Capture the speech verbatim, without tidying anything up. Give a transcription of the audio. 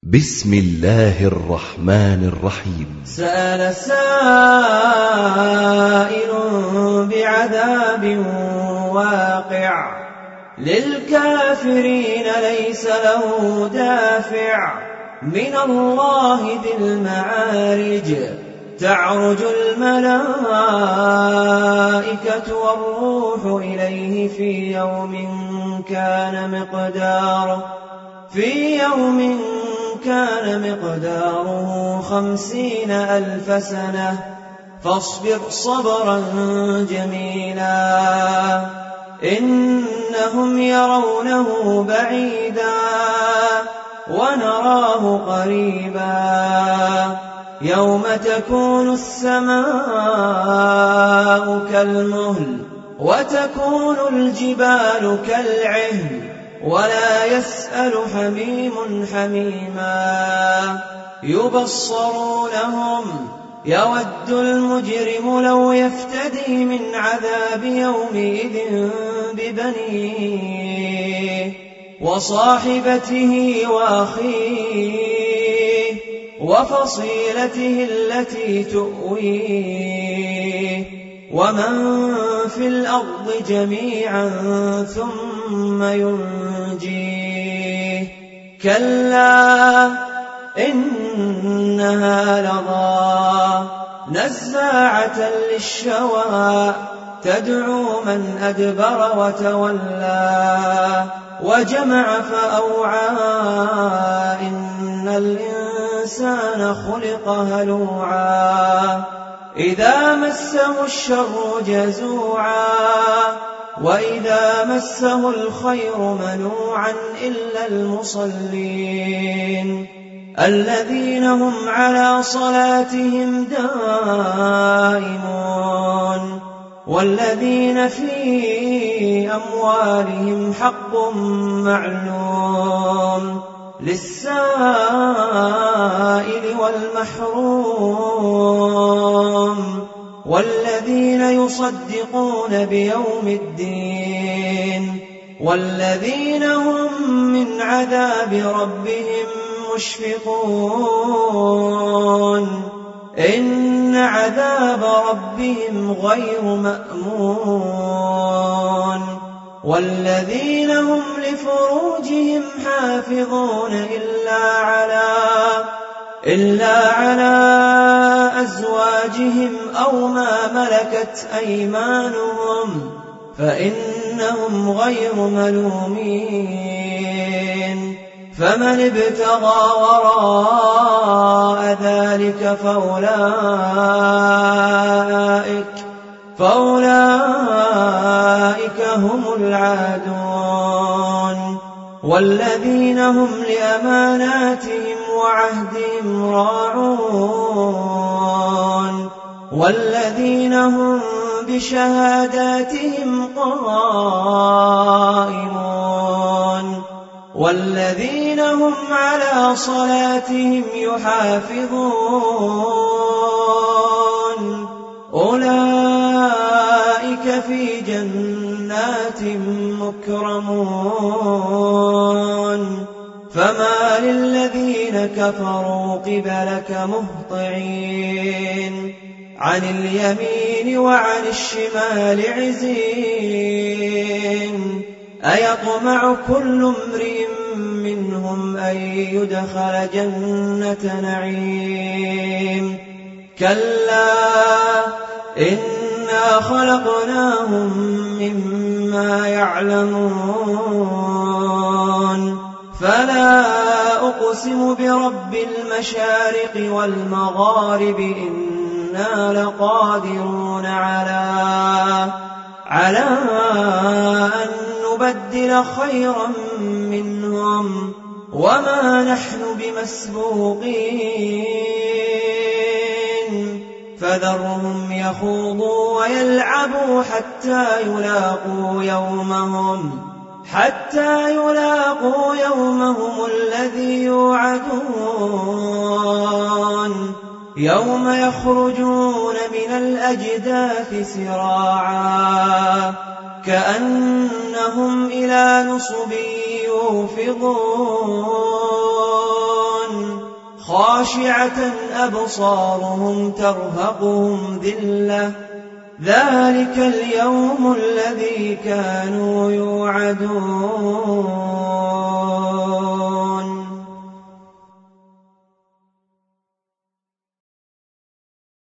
بسم الله الرحمن الرحيم. سأل سائل بعذاب واقع للكافرين ليس له دافع من الله ذي المعارج تعرج الملائكة والروح إليه في يوم كان مقداره في يوم كان مقداره خمسين ألف سنة فاصبر صبرا جميلا إنهم يرونه بعيدا ونراه قريبا يوم تكون السماء كالمهل وتكون الجبال كالعهن ولا يسأل حميم حميما يبصرونهم يود المجرم لو يفتدي من عذاب يومئذ ببنيه وصاحبته وأخيه وفصيلته التي تؤويه ومن في الأرض جميعا ثم ينجيه كلا إنها لظى نزاعة للشوى تدعو من أدبر وتولى وجمع فأوعى إن الإنسان خلق هلوعا إذا مسه الشر جزوعا وإذا مسه الخير منوعا إلا المصلين الذين هم على صلاتهم دائمون والذين في أموالهم حق معلوم للسائل والمحروم والذين يصدقون بيوم الدين والذين هم من عذاب ربهم مشفقون إن عذاب ربهم غير مأمون والذين هم لفروجهم حافظون إلا على إلا على أزواجهم أو ما ملكت أيمانهم فإنهم غير ملومين فمن ابتغى وراء ذلك فأولئك فأولئك هم العادون والذين هم لأماناتهم وعهدهم راعون والذين هم بشهاداتهم قائمون والذين هم على صلاتهم يحافظون أولئك في جنات مكرمون فما للذين كفروا قبلك مهطعين عن اليمين وعن الشمال عزين أيطمع كل امرئ منهم أن يدخل جنة نعيم كلا إنا خلقناهم مما يعلمون فلا أقسم برب المشارق والمغارب إنا لقادرون على على أن نبدل خيرا منهم وما نحن بمسبوقين فذرهم يخوضوا ويلعبوا حتى يلاقوا يومهم حتى يلاقوا يومهم الذي يوعدون يوم يخرجون من الأجداث سراعا كأنهم إلى نصب يوفضون خاشعة أبصارهم ترهقهم ذلة ذلك اليوم الذي كانوا يوعدون